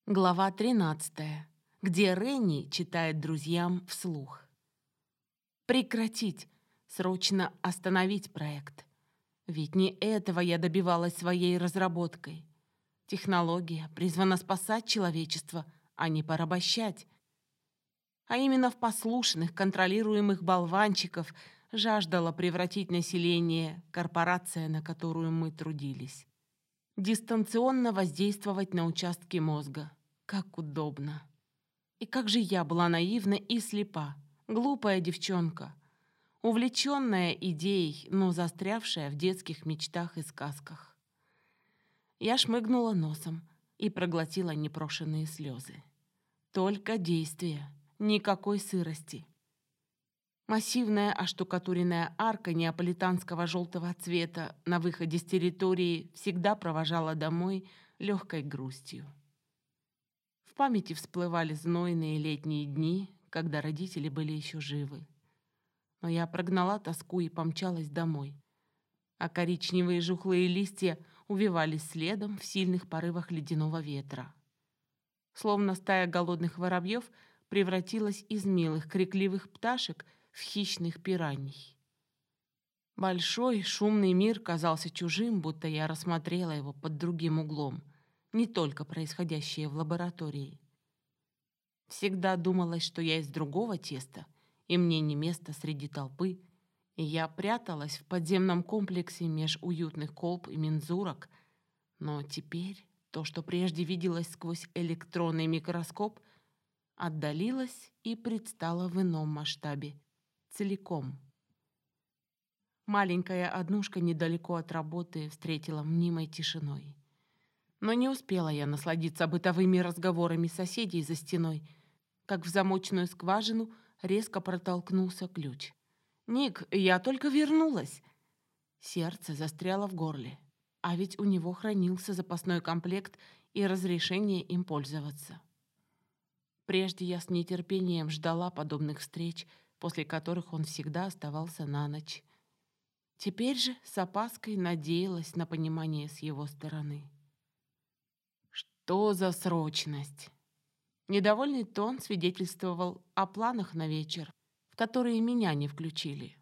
Глава 13, где Ренни читает друзьям вслух. Прекратить, срочно остановить проект. Ведь не этого я добивалась своей разработкой. Технология призвана спасать человечество, а не порабощать. А именно в послушных, контролируемых болванчиков жаждала превратить население корпорация, на которую мы трудились. Дистанционно воздействовать на участки мозга. Как удобно. И как же я была наивна и слепа. Глупая девчонка. Увлеченная идеей, но застрявшая в детских мечтах и сказках. Я шмыгнула носом и проглотила непрошенные слезы. Только действия, никакой сырости. Массивная оштукатуренная арка неаполитанского желтого цвета на выходе с территории всегда провожала домой легкой грустью. В памяти всплывали знойные летние дни, когда родители были еще живы. Но я прогнала тоску и помчалась домой. А коричневые жухлые листья увивались следом в сильных порывах ледяного ветра. Словно стая голодных воробьев превратилась из милых крикливых пташек в хищных пираний. Большой шумный мир казался чужим, будто я рассмотрела его под другим углом, не только происходящее в лаборатории. Всегда думалось, что я из другого теста, и мне не место среди толпы, и я пряталась в подземном комплексе меж уютных колб и мензурок. Но теперь то, что прежде виделось сквозь электронный микроскоп, отдалилось и предстало в ином масштабе, целиком. Маленькая однушка недалеко от работы встретила мнимой тишиной. Но не успела я насладиться бытовыми разговорами соседей за стеной, как в замочную скважину резко протолкнулся ключ. «Ник, я только вернулась!» Сердце застряло в горле, а ведь у него хранился запасной комплект и разрешение им пользоваться. Прежде я с нетерпением ждала подобных встреч, после которых он всегда оставался на ночь. Теперь же с опаской надеялась на понимание с его стороны. Что за срочность? Недовольный тон свидетельствовал о планах на вечер, в которые меня не включили.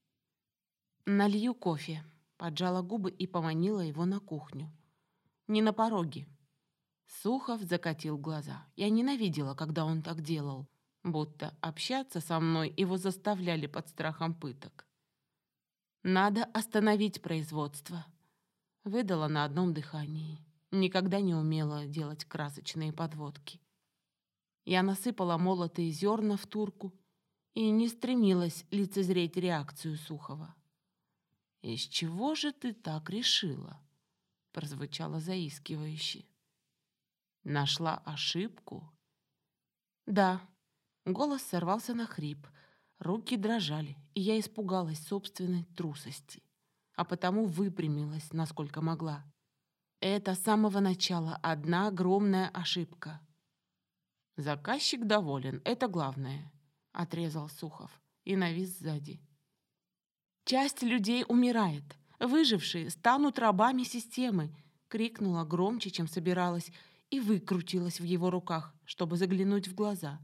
«Налью кофе», — поджала губы и поманила его на кухню. «Не на пороге». Сухов закатил глаза. Я ненавидела, когда он так делал, будто общаться со мной его заставляли под страхом пыток. «Надо остановить производство», — выдала на одном дыхании. Никогда не умела делать красочные подводки. Я насыпала молотые зерна в турку и не стремилась лицезреть реакцию Сухова. «Из чего же ты так решила?» — прозвучало заискивающе. «Нашла ошибку?» «Да». Голос сорвался на хрип, руки дрожали, и я испугалась собственной трусости, а потому выпрямилась, насколько могла. Это с самого начала одна огромная ошибка. «Заказчик доволен, это главное», — отрезал Сухов и навис сзади. «Часть людей умирает. Выжившие станут рабами системы», — крикнула громче, чем собиралась, и выкрутилась в его руках, чтобы заглянуть в глаза.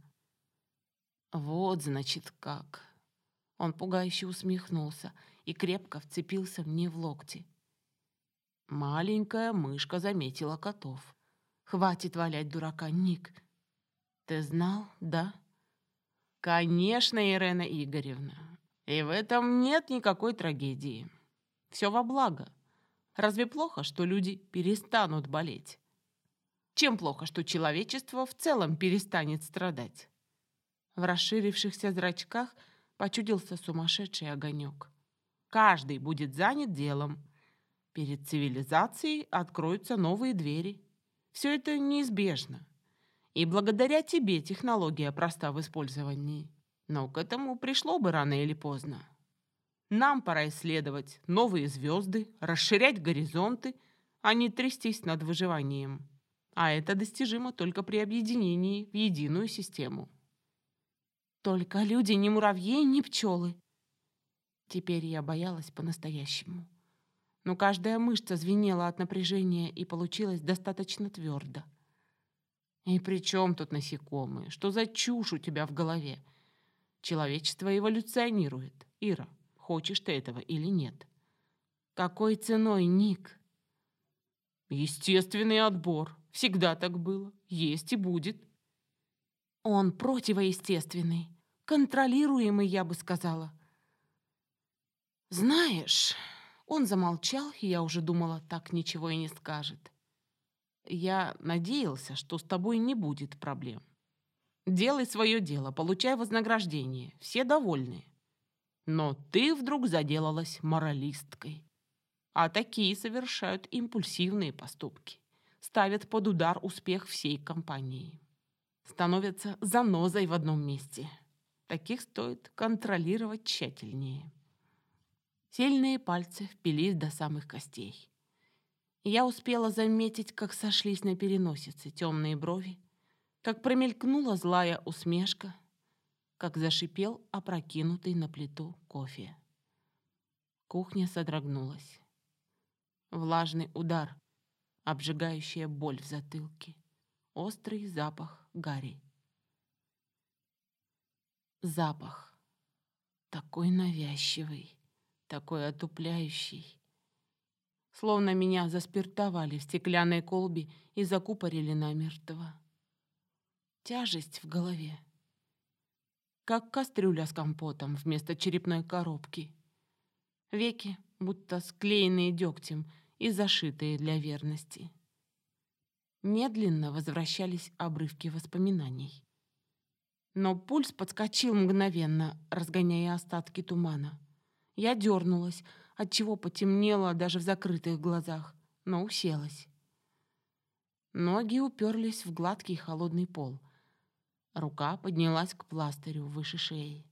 «Вот, значит, как». Он пугающе усмехнулся и крепко вцепился мне в локти. Маленькая мышка заметила котов. «Хватит валять дурака, Ник. Ты знал, да?» «Конечно, Ирена Игоревна. И в этом нет никакой трагедии. Все во благо. Разве плохо, что люди перестанут болеть? Чем плохо, что человечество в целом перестанет страдать?» В расширившихся зрачках почудился сумасшедший огонек. «Каждый будет занят делом. Перед цивилизацией откроются новые двери. Все это неизбежно. И благодаря тебе технология проста в использовании. Но к этому пришло бы рано или поздно. Нам пора исследовать новые звезды, расширять горизонты, а не трястись над выживанием. А это достижимо только при объединении в единую систему». «Только люди не муравьи, не пчелы». Теперь я боялась по-настоящему. Но каждая мышца звенела от напряжения и получилось достаточно твердо. И при чем тут насекомые? Что за чушь у тебя в голове? Человечество эволюционирует. Ира, хочешь ты этого или нет? Какой ценой, Ник? Естественный отбор. Всегда так было. Есть и будет. Он противоестественный. Контролируемый, я бы сказала. Знаешь, он замолчал, и я уже думала, так ничего и не скажет. Я надеялся, что с тобой не будет проблем. Делай свое дело, получай вознаграждение. Все довольны. Но ты вдруг заделалась моралисткой. А такие совершают импульсивные поступки. Ставят под удар успех всей компании. Становятся занозой в одном месте. Таких стоит контролировать тщательнее. Сильные пальцы впились до самых костей. Я успела заметить, как сошлись на переносице темные брови, как промелькнула злая усмешка, как зашипел опрокинутый на плиту кофе. Кухня содрогнулась. Влажный удар, обжигающая боль в затылке, острый запах гари. Запах такой навязчивый, такой отупляющий. Словно меня заспиртовали в стеклянной колбе и закупорили намертво. Тяжесть в голове. Как кастрюля с компотом вместо черепной коробки. Веки, будто склеенные дегтем и зашитые для верности. Медленно возвращались обрывки воспоминаний. Но пульс подскочил мгновенно, разгоняя остатки тумана. Я дернулась, отчего потемнело даже в закрытых глазах, но уселась. Ноги уперлись в гладкий холодный пол. Рука поднялась к пластырю выше шеи.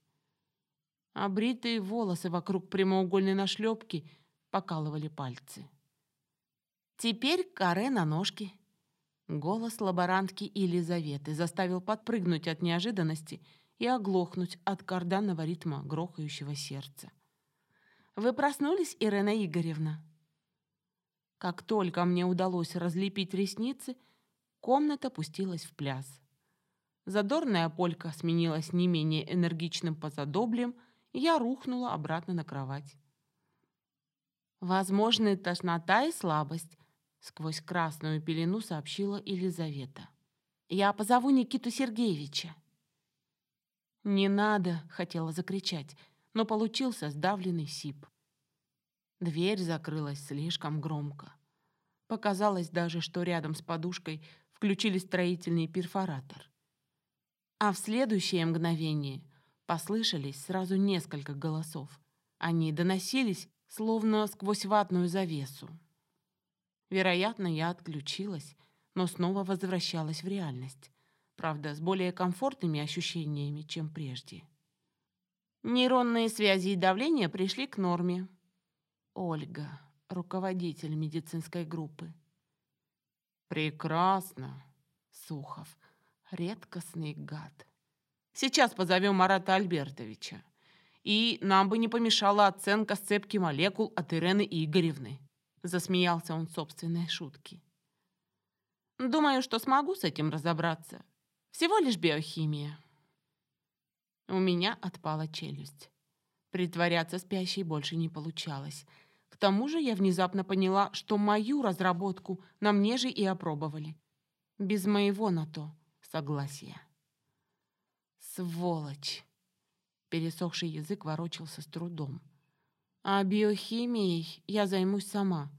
Обритые волосы вокруг прямоугольной нашлепки покалывали пальцы. «Теперь каре на ножки». Голос лаборантки Елизаветы заставил подпрыгнуть от неожиданности и оглохнуть от карданного ритма грохающего сердца. «Вы проснулись, Ирена Игоревна?» Как только мне удалось разлепить ресницы, комната пустилась в пляс. Задорная полька сменилась не менее энергичным позадоблем, и я рухнула обратно на кровать. «Возможны тошнота и слабость», — сквозь красную пелену сообщила Елизавета. «Я позову Никиту Сергеевича». «Не надо», — хотела закричать, но получился сдавленный сип. Дверь закрылась слишком громко. Показалось даже, что рядом с подушкой включили строительный перфоратор. А в следующее мгновение послышались сразу несколько голосов. Они доносились, словно сквозь ватную завесу. Вероятно, я отключилась, но снова возвращалась в реальность. Правда, с более комфортными ощущениями, чем прежде. Нейронные связи и давление пришли к норме. Ольга, руководитель медицинской группы. Прекрасно. Сухов, редкостный гад. Сейчас позовем Марата Альбертовича. И нам бы не помешала оценка сцепки молекул от Ирены Игоревны. Засмеялся он собственной шутки. Думаю, что смогу с этим разобраться. Всего лишь биохимия. У меня отпала челюсть. Притворяться спящей больше не получалось. К тому же я внезапно поняла, что мою разработку на мне же и опробовали. Без моего на то согласия. Сволочь! Пересохший язык ворочался с трудом. А биохимией я займусь сама.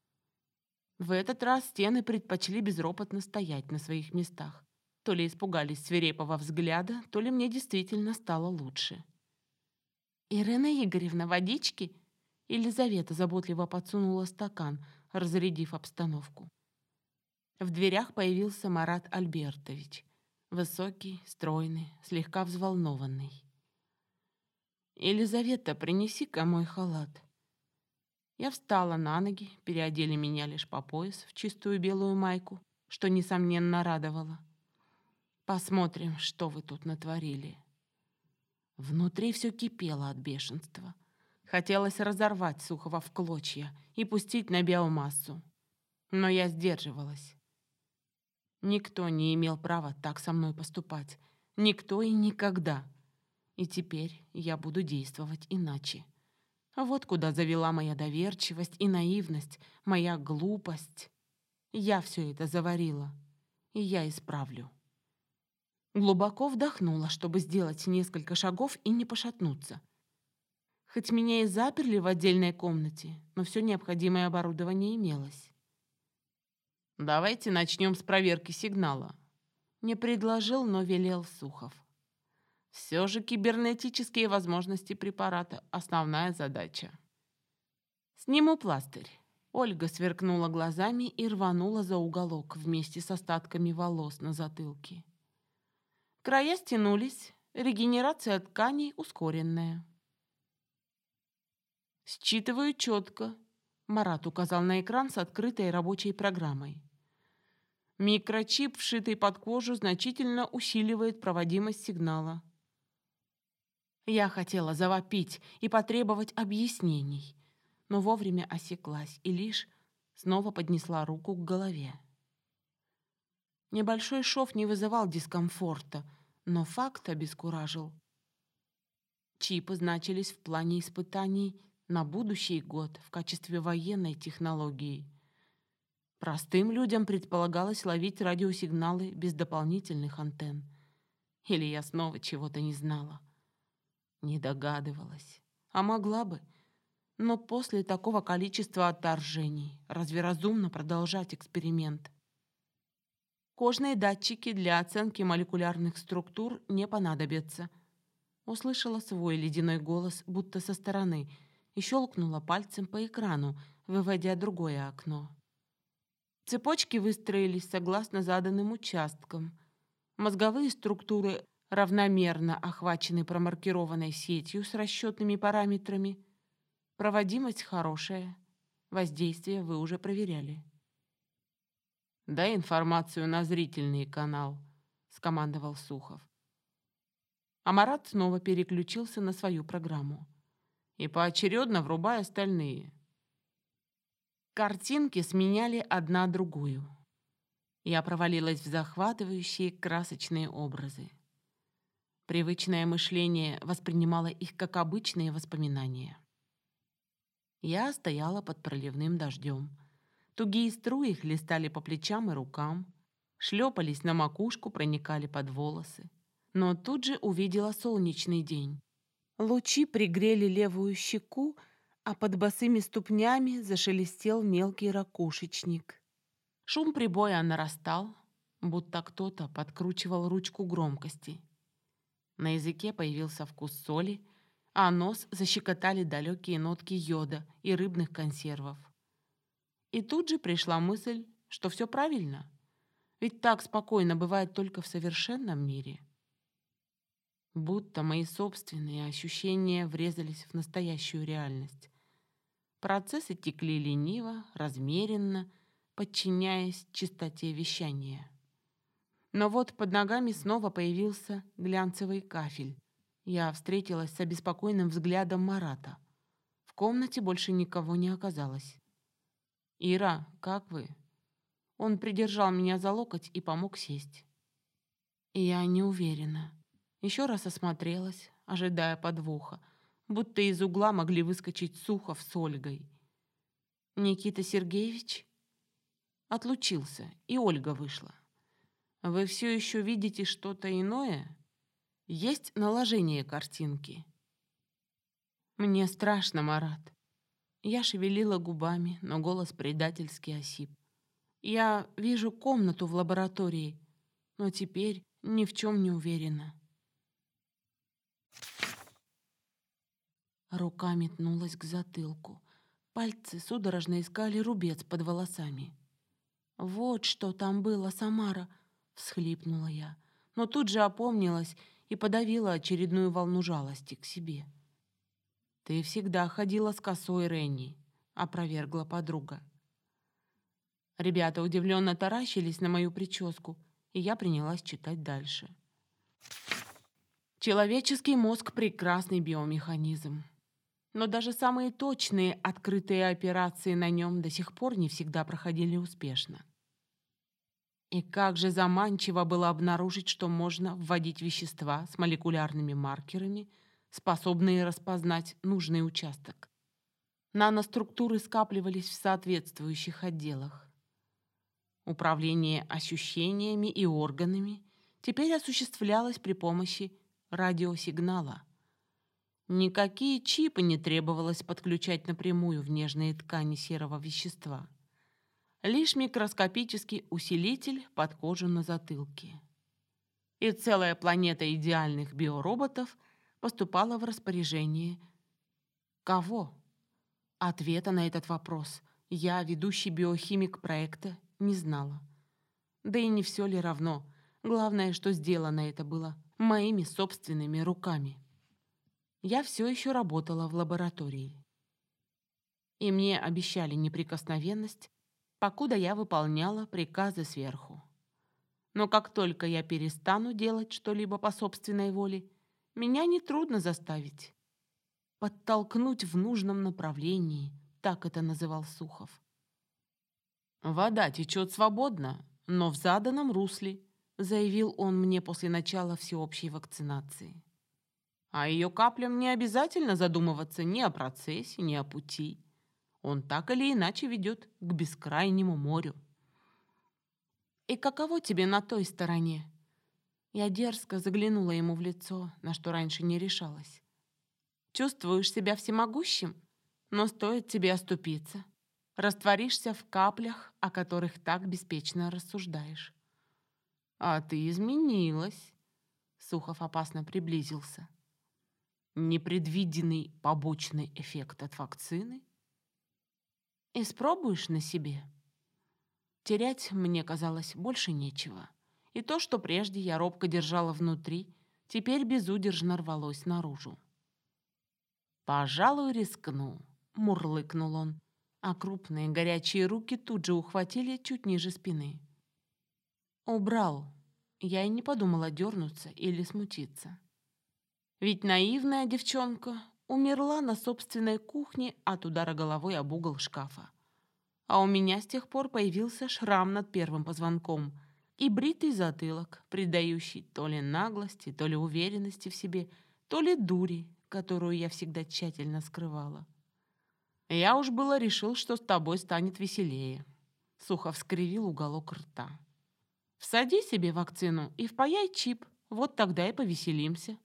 В этот раз стены предпочли безропотно стоять на своих местах. То ли испугались свирепого взгляда, то ли мне действительно стало лучше. «Ирена Игоревна, водички?» Елизавета заботливо подсунула стакан, разрядив обстановку. В дверях появился Марат Альбертович. Высокий, стройный, слегка взволнованный. «Елизавета, принеси-ка мой халат». Я встала на ноги, переодели меня лишь по пояс в чистую белую майку, что, несомненно, радовало. «Посмотрим, что вы тут натворили». Внутри все кипело от бешенства. Хотелось разорвать Сухова в клочья и пустить на биомассу. Но я сдерживалась. Никто не имел права так со мной поступать. Никто и никогда. И теперь я буду действовать иначе. Вот куда завела моя доверчивость и наивность, моя глупость. Я все это заварила, и я исправлю. Глубоко вдохнула, чтобы сделать несколько шагов и не пошатнуться. Хоть меня и заперли в отдельной комнате, но все необходимое оборудование имелось. «Давайте начнем с проверки сигнала», — не предложил, но велел Сухов. «Все же кибернетические возможности препарата — основная задача». «Сниму пластырь». Ольга сверкнула глазами и рванула за уголок вместе с остатками волос на затылке. Края стянулись, регенерация тканей ускоренная. «Считываю четко», — Марат указал на экран с открытой рабочей программой. «Микрочип, вшитый под кожу, значительно усиливает проводимость сигнала». Я хотела завопить и потребовать объяснений, но вовремя осеклась и лишь снова поднесла руку к голове. Небольшой шов не вызывал дискомфорта, но факт обескуражил. Чипы значились в плане испытаний на будущий год в качестве военной технологии. Простым людям предполагалось ловить радиосигналы без дополнительных антенн. Или я снова чего-то не знала. Не догадывалась. А могла бы. Но после такого количества отторжений разве разумно продолжать эксперимент? Кожные датчики для оценки молекулярных структур не понадобятся. Услышала свой ледяной голос, будто со стороны, и щелкнула пальцем по экрану, выводя другое окно. Цепочки выстроились согласно заданным участкам. Мозговые структуры равномерно охвачены промаркированной сетью с расчетными параметрами. Проводимость хорошая. Воздействие вы уже проверяли. «Дай информацию на зрительный канал», — скомандовал Сухов. А Марат снова переключился на свою программу. «И поочередно врубай остальные». Картинки сменяли одна другую. Я провалилась в захватывающие красочные образы. Привычное мышление воспринимало их как обычные воспоминания. Я стояла под проливным дождем. Тугие струи хлестали по плечам и рукам, шлепались на макушку, проникали под волосы. Но тут же увидела солнечный день. Лучи пригрели левую щеку, а под босыми ступнями зашелестел мелкий ракушечник. Шум прибоя нарастал, будто кто-то подкручивал ручку громкости. На языке появился вкус соли, а нос защекотали далекие нотки йода и рыбных консервов. И тут же пришла мысль, что все правильно, ведь так спокойно бывает только в совершенном мире. Будто мои собственные ощущения врезались в настоящую реальность. Процессы текли лениво, размеренно, подчиняясь чистоте вещания. Но вот под ногами снова появился глянцевый кафель. Я встретилась с обеспокоенным взглядом Марата. В комнате больше никого не оказалось. «Ира, как вы?» Он придержал меня за локоть и помог сесть. Я не уверена. Еще раз осмотрелась, ожидая подвоха, будто из угла могли выскочить Сухов с Ольгой. «Никита Сергеевич?» Отлучился, и Ольга вышла. «Вы все еще видите что-то иное? Есть наложение картинки?» «Мне страшно, Марат». Я шевелила губами, но голос предательски осип. «Я вижу комнату в лаборатории, но теперь ни в чем не уверена». Рука метнулась к затылку. Пальцы судорожно искали рубец под волосами. «Вот что там было, Самара!» — всхлипнула я, но тут же опомнилась и подавила очередную волну жалости к себе. «Ты всегда ходила с косой, Ренни», — опровергла подруга. Ребята удивленно таращились на мою прическу, и я принялась читать дальше. Человеческий мозг — прекрасный биомеханизм. Но даже самые точные открытые операции на нем до сих пор не всегда проходили успешно. И как же заманчиво было обнаружить, что можно вводить вещества с молекулярными маркерами, способные распознать нужный участок. Наноструктуры скапливались в соответствующих отделах. Управление ощущениями и органами теперь осуществлялось при помощи радиосигнала. Никакие чипы не требовалось подключать напрямую в нежные ткани серого вещества. Лишь микроскопический усилитель под кожу на затылке. И целая планета идеальных биороботов поступала в распоряжение кого? Ответа на этот вопрос я, ведущий биохимик проекта, не знала. Да и не все ли равно. Главное, что сделано это было моими собственными руками. Я все еще работала в лаборатории. И мне обещали неприкосновенность, покуда я выполняла приказы сверху. Но как только я перестану делать что-либо по собственной воле, меня нетрудно заставить. Подтолкнуть в нужном направлении, так это называл Сухов. «Вода течет свободно, но в заданном русле», заявил он мне после начала всеобщей вакцинации. А ее каплям не обязательно задумываться ни о процессе, ни о пути. Он так или иначе ведет к бескрайнему морю. «И каково тебе на той стороне?» Я дерзко заглянула ему в лицо, на что раньше не решалась. «Чувствуешь себя всемогущим, но стоит тебе оступиться. Растворишься в каплях, о которых так беспечно рассуждаешь». «А ты изменилась», — Сухов опасно приблизился. «Непредвиденный побочный эффект от вакцины? Испробуешь на себе?» Терять, мне казалось, больше нечего. И то, что прежде я робко держала внутри, теперь безудержно рвалось наружу. «Пожалуй, рискну», — мурлыкнул он, а крупные горячие руки тут же ухватили чуть ниже спины. Убрал. Я и не подумала дернуться или смутиться. Ведь наивная девчонка умерла на собственной кухне от удара головой об угол шкафа. А у меня с тех пор появился шрам над первым позвонком и бритый затылок, придающий то ли наглости, то ли уверенности в себе, то ли дури, которую я всегда тщательно скрывала. «Я уж было решил, что с тобой станет веселее», — Сухов скривил уголок рта. «Всади себе вакцину и впаяй чип, вот тогда и повеселимся».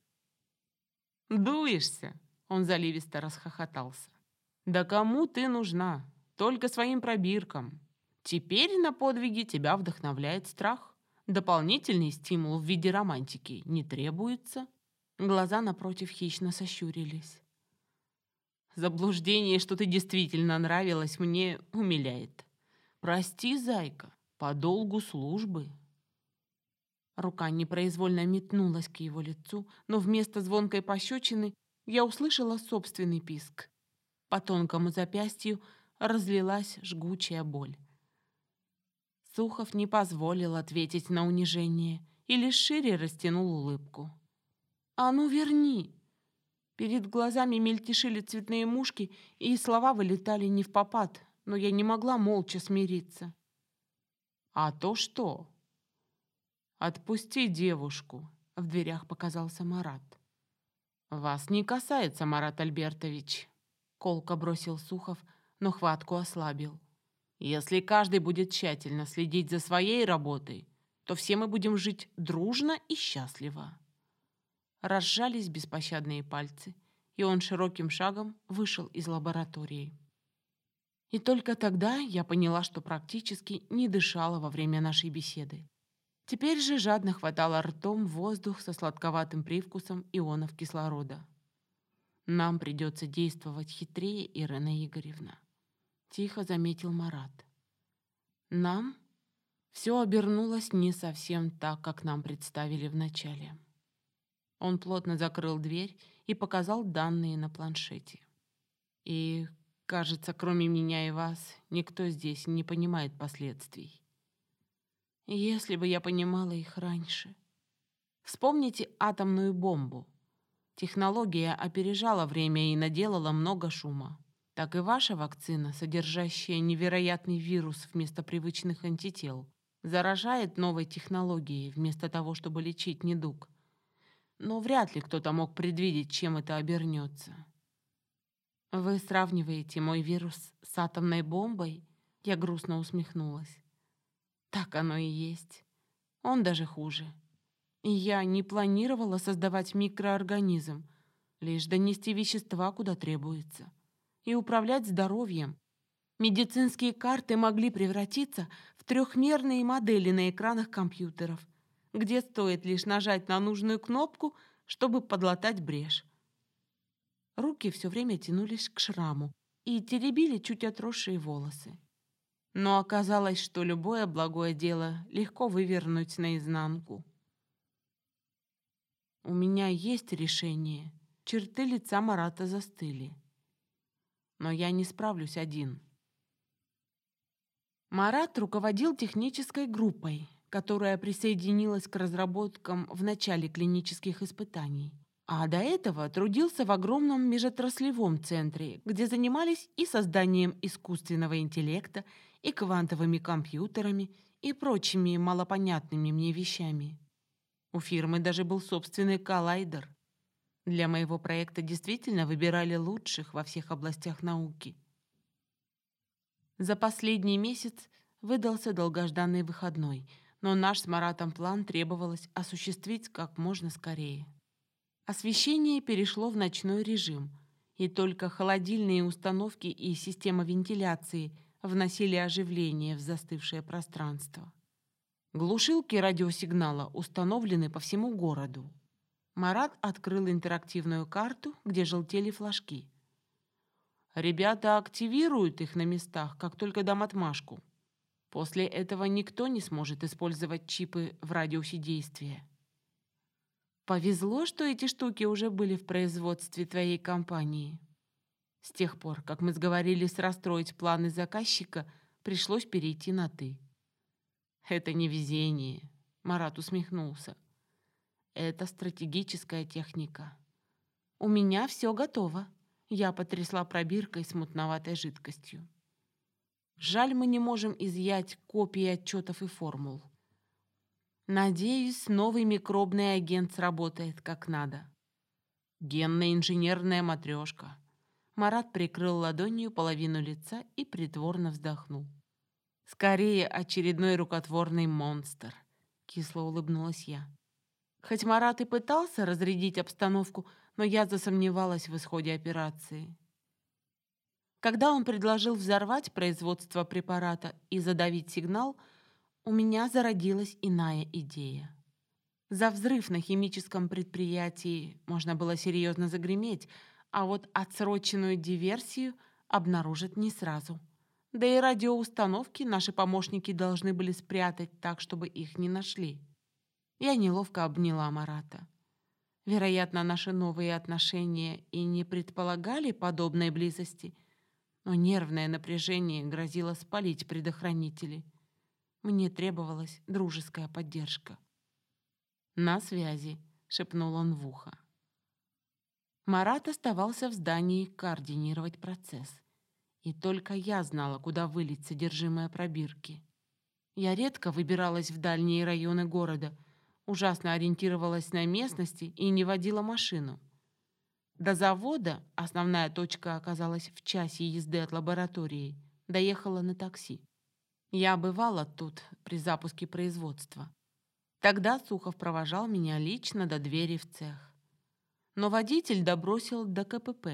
«Дуешься?» — он заливисто расхохотался. «Да кому ты нужна? Только своим пробиркам. Теперь на подвиги тебя вдохновляет страх. Дополнительный стимул в виде романтики не требуется». Глаза напротив хищно сощурились. «Заблуждение, что ты действительно нравилась, мне умиляет. Прости, зайка, по долгу службы». Рука непроизвольно метнулась к его лицу, но вместо звонкой пощечины я услышала собственный писк. По тонкому запястью разлилась жгучая боль. Сухов не позволил ответить на унижение и лишь шире растянул улыбку. «А ну верни!» Перед глазами мельтешили цветные мушки, и слова вылетали не впопад, но я не могла молча смириться. «А то что?» «Отпусти девушку», — в дверях показался Марат. «Вас не касается, Марат Альбертович», — колко бросил Сухов, но хватку ослабил. «Если каждый будет тщательно следить за своей работой, то все мы будем жить дружно и счастливо». Разжались беспощадные пальцы, и он широким шагом вышел из лаборатории. И только тогда я поняла, что практически не дышала во время нашей беседы. Теперь же жадно хватала ртом воздух со сладковатым привкусом ионов кислорода. «Нам придется действовать хитрее, Ирина Игоревна», — тихо заметил Марат. «Нам?» Все обернулось не совсем так, как нам представили вначале. Он плотно закрыл дверь и показал данные на планшете. «И, кажется, кроме меня и вас, никто здесь не понимает последствий. Если бы я понимала их раньше. Вспомните атомную бомбу. Технология опережала время и наделала много шума. Так и ваша вакцина, содержащая невероятный вирус вместо привычных антител, Заражает новой технологией вместо того, чтобы лечить недуг. Но вряд ли кто-то мог предвидеть, чем это обернется. «Вы сравниваете мой вирус с атомной бомбой?» Я грустно усмехнулась. «Так оно и есть. Он даже хуже. И я не планировала создавать микроорганизм, лишь донести вещества, куда требуется, и управлять здоровьем. Медицинские карты могли превратиться в трехмерные модели на экранах компьютеров, где стоит лишь нажать на нужную кнопку, чтобы подлатать брешь. Руки все время тянулись к шраму и теребили чуть отросшие волосы. Но оказалось, что любое благое дело легко вывернуть наизнанку. У меня есть решение. Черты лица Марата застыли. Но я не справлюсь один. Марат руководил технической группой, которая присоединилась к разработкам в начале клинических испытаний. А до этого трудился в огромном межотраслевом центре, где занимались и созданием искусственного интеллекта, и квантовыми компьютерами, и прочими малопонятными мне вещами. У фирмы даже был собственный коллайдер. Для моего проекта действительно выбирали лучших во всех областях науки. За последний месяц выдался долгожданный выходной, но наш с Маратом план требовалось осуществить как можно скорее. Освещение перешло в ночной режим, и только холодильные установки и система вентиляции вносили оживление в застывшее пространство. Глушилки радиосигнала установлены по всему городу. Марат открыл интерактивную карту, где желтели флажки. Ребята активируют их на местах, как только дам отмашку. После этого никто не сможет использовать чипы в радиусе действия. Повезло, что эти штуки уже были в производстве твоей компании. С тех пор, как мы сговорились расстроить планы заказчика, пришлось перейти на «ты». Это не везение, Марат усмехнулся. Это стратегическая техника. У меня все готово. Я потрясла пробиркой с мутноватой жидкостью. Жаль, мы не можем изъять копии отчетов и формул. Надеюсь, новый микробный агент сработает как надо. Генно-инженерная матрешка. Марат прикрыл ладонью половину лица и притворно вздохнул. Скорее, очередной рукотворный монстр. Кисло улыбнулась я. Хоть Марат и пытался разрядить обстановку, но я засомневалась в исходе операции. Когда он предложил взорвать производство препарата и задавить сигнал, у меня зародилась иная идея. За взрыв на химическом предприятии можно было серьезно загреметь, а вот отсроченную диверсию обнаружат не сразу. Да и радиоустановки наши помощники должны были спрятать так, чтобы их не нашли. Я неловко обняла Марата. Вероятно, наши новые отношения и не предполагали подобной близости, но нервное напряжение грозило спалить предохранители. Мне требовалась дружеская поддержка. «На связи», — шепнул он в ухо. Марат оставался в здании координировать процесс. И только я знала, куда вылить содержимое пробирки. Я редко выбиралась в дальние районы города, ужасно ориентировалась на местности и не водила машину. До завода, основная точка оказалась в часе езды от лаборатории, доехала на такси. Я бывала тут при запуске производства. Тогда Сухов провожал меня лично до двери в цех. Но водитель добросил до КПП.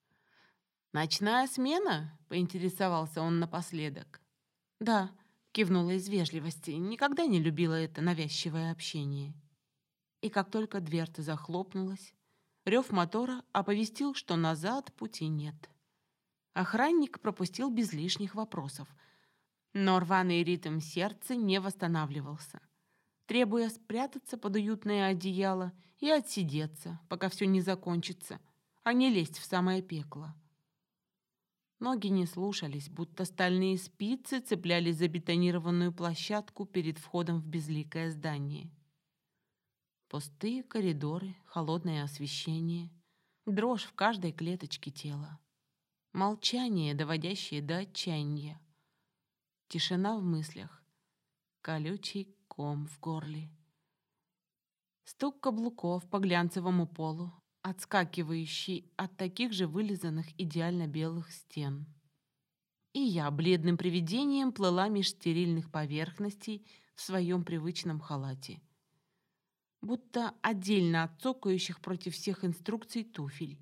«Ночная смена?» — поинтересовался он напоследок. «Да», — кивнула из вежливости, никогда не любила это навязчивое общение. И как только дверца захлопнулась, рев мотора оповестил, что назад пути нет. Охранник пропустил без лишних вопросов, но рваный ритм сердца не восстанавливался, требуя спрятаться под уютное одеяло и отсидеться, пока все не закончится, а не лезть в самое пекло. Ноги не слушались, будто стальные спицы цеплялись за бетонированную площадку перед входом в безликое здание. Пустые коридоры, холодное освещение, дрожь в каждой клеточке тела. Молчание, доводящее до отчаяния. Тишина в мыслях. колючий ком в горле. Стук каблуков по глянцевому полу, отскакивающий от таких же вылизанных идеально белых стен. И я бледным привидением плыла меж стерильных поверхностей в своем привычном халате, будто отдельно от цокающих против всех инструкций туфель.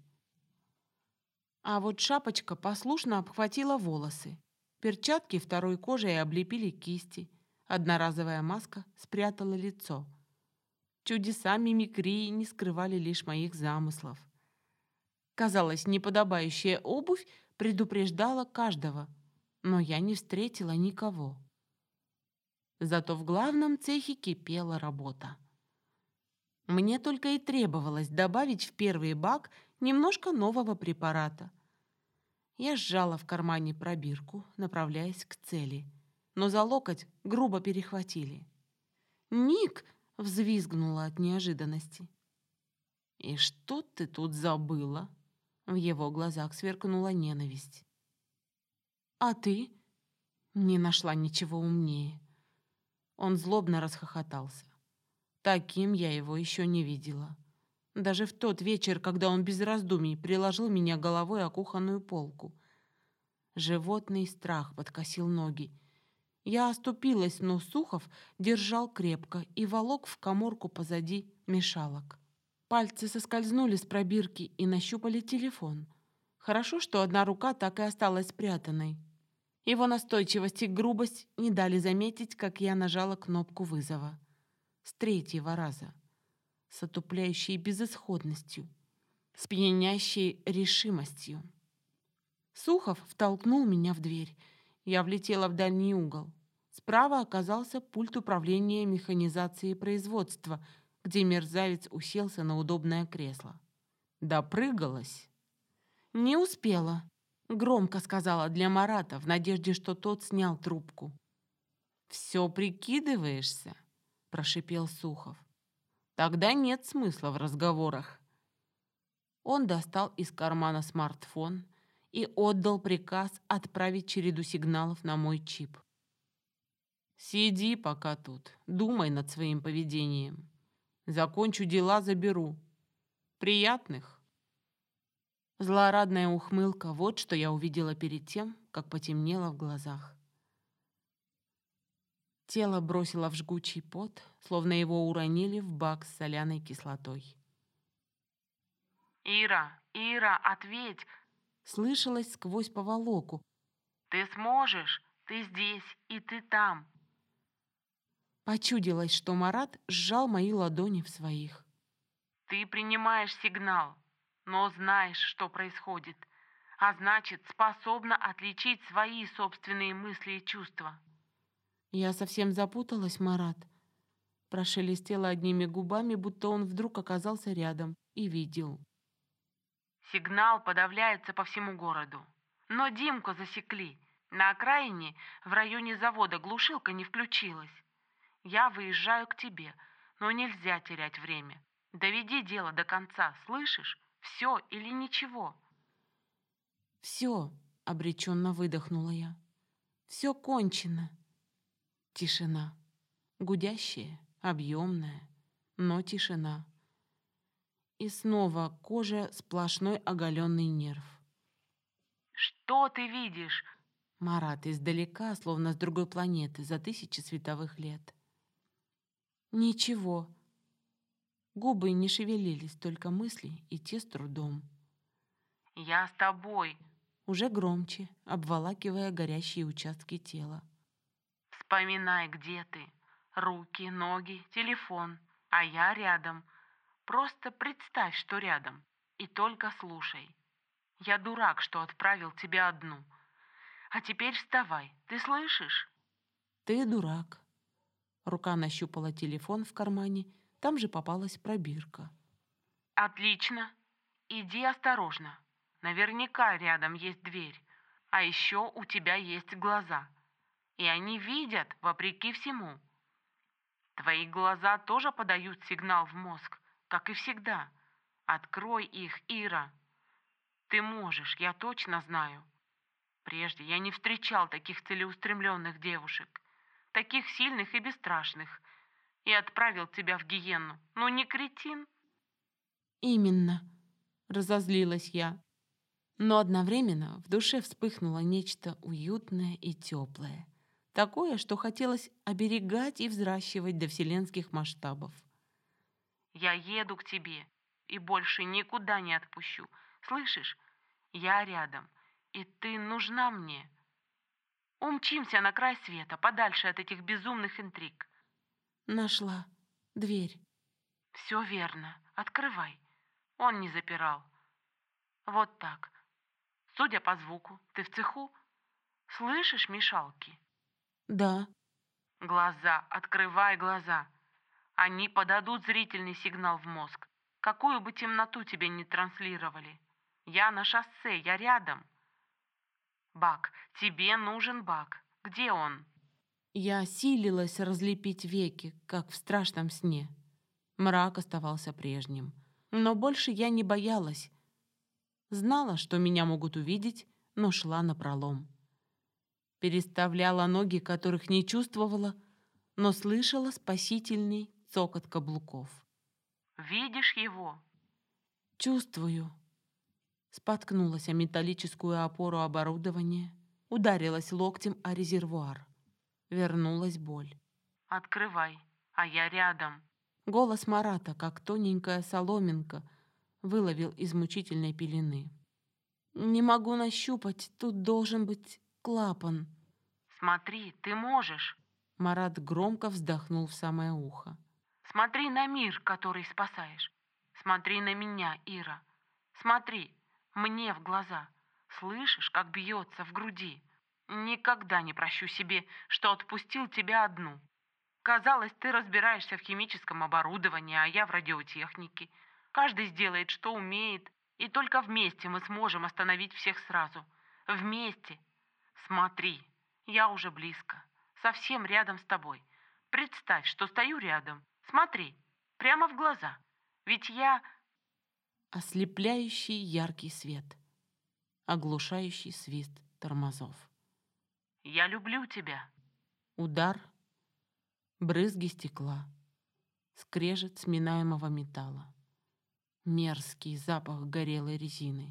А вот шапочка послушно обхватила волосы, перчатки второй кожей облепили кисти, одноразовая маска спрятала лицо. Чудеса мимикрии не скрывали лишь моих замыслов. Казалось, неподобающая обувь предупреждала каждого, но я не встретила никого. Зато в главном цехе кипела работа. Мне только и требовалось добавить в первый бак немножко нового препарата. Я сжала в кармане пробирку, направляясь к цели, но за локоть грубо перехватили. «Ник!» — взвизгнула от неожиданности. «И что ты тут забыла?» В его глазах сверкнула ненависть. «А ты?» Не нашла ничего умнее. Он злобно расхохотался. Таким я его еще не видела. Даже в тот вечер, когда он без раздумий приложил меня головой о кухонную полку. Животный страх подкосил ноги. Я оступилась, но Сухов держал крепко и волок в каморку позади мешалок. Пальцы соскользнули с пробирки и нащупали телефон. Хорошо, что одна рука так и осталась спрятанной. Его настойчивость и грубость не дали заметить, как я нажала кнопку вызова. С третьего раза. С отупляющей безысходностью. С пьянящей решимостью. Сухов втолкнул меня в дверь. Я влетела в дальний угол. Справа оказался пульт управления механизацией производства, где мерзавец уселся на удобное кресло. Допрыгалась. «Не успела», — громко сказала для Марата, в надежде, что тот снял трубку. «Все прикидываешься?» — прошипел Сухов. «Тогда нет смысла в разговорах». Он достал из кармана смартфон и отдал приказ отправить череду сигналов на мой чип. «Сиди пока тут, думай над своим поведением. Закончу дела, заберу. Приятных!» Злорадная ухмылка — вот что я увидела перед тем, как потемнело в глазах. Тело бросило в жгучий пот, словно его уронили в бак с соляной кислотой. «Ира, Ира, ответь!» — слышалось сквозь повалоку. «Ты сможешь! Ты здесь, и ты там!» Почудилось, что Марат сжал мои ладони в своих. «Ты принимаешь сигнал, но знаешь, что происходит, а значит, способна отличить свои собственные мысли и чувства». «Я совсем запуталась, Марат», — прошелестела одними губами, будто он вдруг оказался рядом и видел. «Сигнал подавляется по всему городу, но Димку засекли. На окраине, в районе завода, глушилка не включилась. Я выезжаю к тебе, но нельзя терять время. Доведи дело до конца, слышишь? Все или ничего?» «Все», — обреченно выдохнула я. «Все кончено». Тишина. Гудящая, объемная, но тишина. И снова кожа — сплошной оголенный нерв. «Что ты видишь?» Марат издалека, словно с другой планеты, за 1000 световых лет. «Ничего». Губы не шевелились, только мысли, и те с трудом. «Я с тобой», уже громче, обволакивая горящие участки тела. «Вспоминай, где ты. Руки, ноги, телефон, а я рядом. Просто представь, что рядом, и только слушай. Я дурак, что отправил тебя одну. А теперь вставай, ты слышишь?» «Ты дурак». Рука нащупала телефон в кармане, там же попалась пробирка. «Отлично. Иди осторожно. Наверняка рядом есть дверь. А еще у тебя есть глаза. И они видят, вопреки всему. Твои глаза тоже подают сигнал в мозг, как и всегда. Открой их, Ира. Ты можешь, я точно знаю. Прежде я не встречал таких целеустремленных девушек, таких сильных и бесстрашных, и отправил тебя в гиенну. Ну не кретин?» «Именно», — разозлилась я. Но одновременно в душе вспыхнуло нечто уютное и теплое. Такое, что хотелось оберегать и взращивать до вселенских масштабов. «Я еду к тебе и больше никуда не отпущу. Слышишь? Я рядом, и ты нужна мне. Умчимся на край света, подальше от этих безумных интриг». Нашла дверь. «Все верно. Открывай. Он не запирал. Вот так. Судя по звуку, ты в цеху? Слышишь мешалки?» «Да». «Глаза. Открывай глаза. Они подадут зрительный сигнал в мозг. Какую бы темноту тебе ни транслировали. Я на шоссе, я рядом. Бак, тебе нужен Бак. Где он?» Я силилась разлепить веки, как в страшном сне. Мрак оставался прежним. Но больше я не боялась. Знала, что меня могут увидеть, но шла напролом. Переставляла ноги, которых не чувствовала, но слышала спасительный цокот каблуков. «Видишь его?» «Чувствую». Споткнулась о металлическую опору оборудования, ударилась локтем о резервуар. Вернулась боль. «Открывай, а я рядом». Голос Марата, как тоненькая соломинка, выловил из мучительной пелены. «Не могу нащупать, тут должен быть клапан». «Смотри, ты можешь». Марат громко вздохнул в самое ухо. «Смотри на мир, который спасаешь. Смотри на меня, Ира. Смотри мне в глаза. Слышишь, как бьется в груди? Никогда не прощу себе, что отпустил тебя одну. Казалось, ты разбираешься в химическом оборудовании, а я в радиотехнике. Каждый сделает, что умеет, и только вместе мы сможем остановить всех сразу. Вместе. Смотри, я уже близко, совсем рядом с тобой. Представь, что стою рядом. Смотри, прямо в глаза. Ведь я...» Ослепляющий яркий свет, оглушающий свист тормозов. «Я люблю тебя». Удар, брызги стекла, скрежет сминаемого металла, мерзкий запах горелой резины.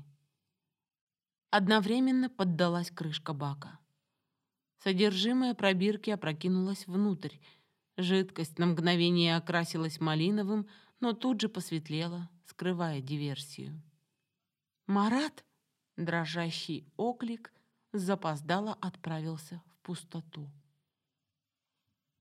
Одновременно поддалась крышка бака. Содержимое пробирки опрокинулось внутрь. Жидкость на мгновение окрасилась малиновым, но тут же посветлела, скрывая диверсию. «Марат!» — дрожащий оклик запоздало отправился в пустоту.